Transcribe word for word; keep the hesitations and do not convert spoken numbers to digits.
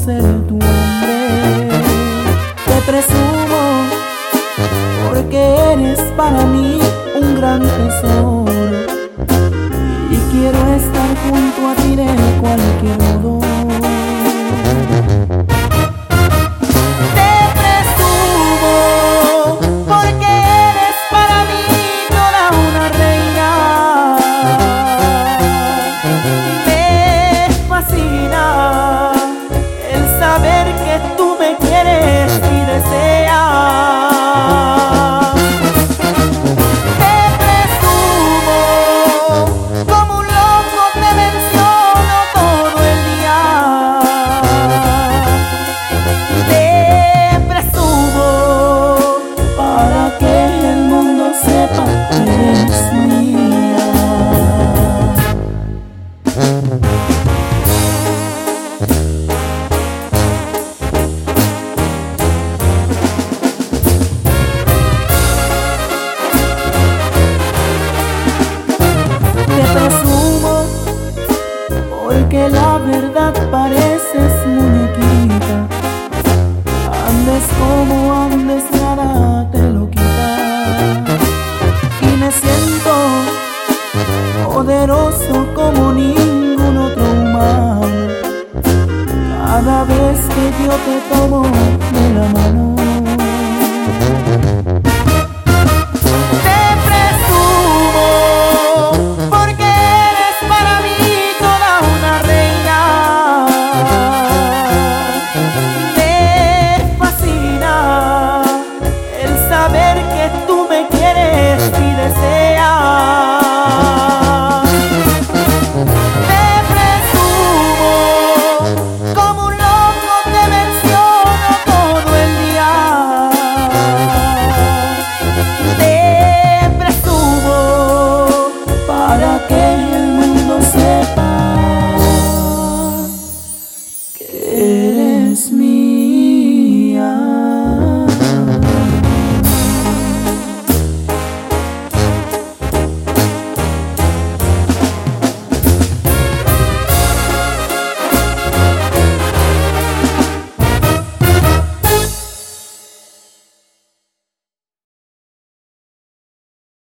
ser tu hombre. Te presumo porque eres para mí un gran tesoro y quiero estar junto a ti de cualquier modo. Porque la verdad pareces muñequita, andes como andes nada te lo quita. Y me siento poderoso como ningún otro humano cada vez que yo te tomo de la mano.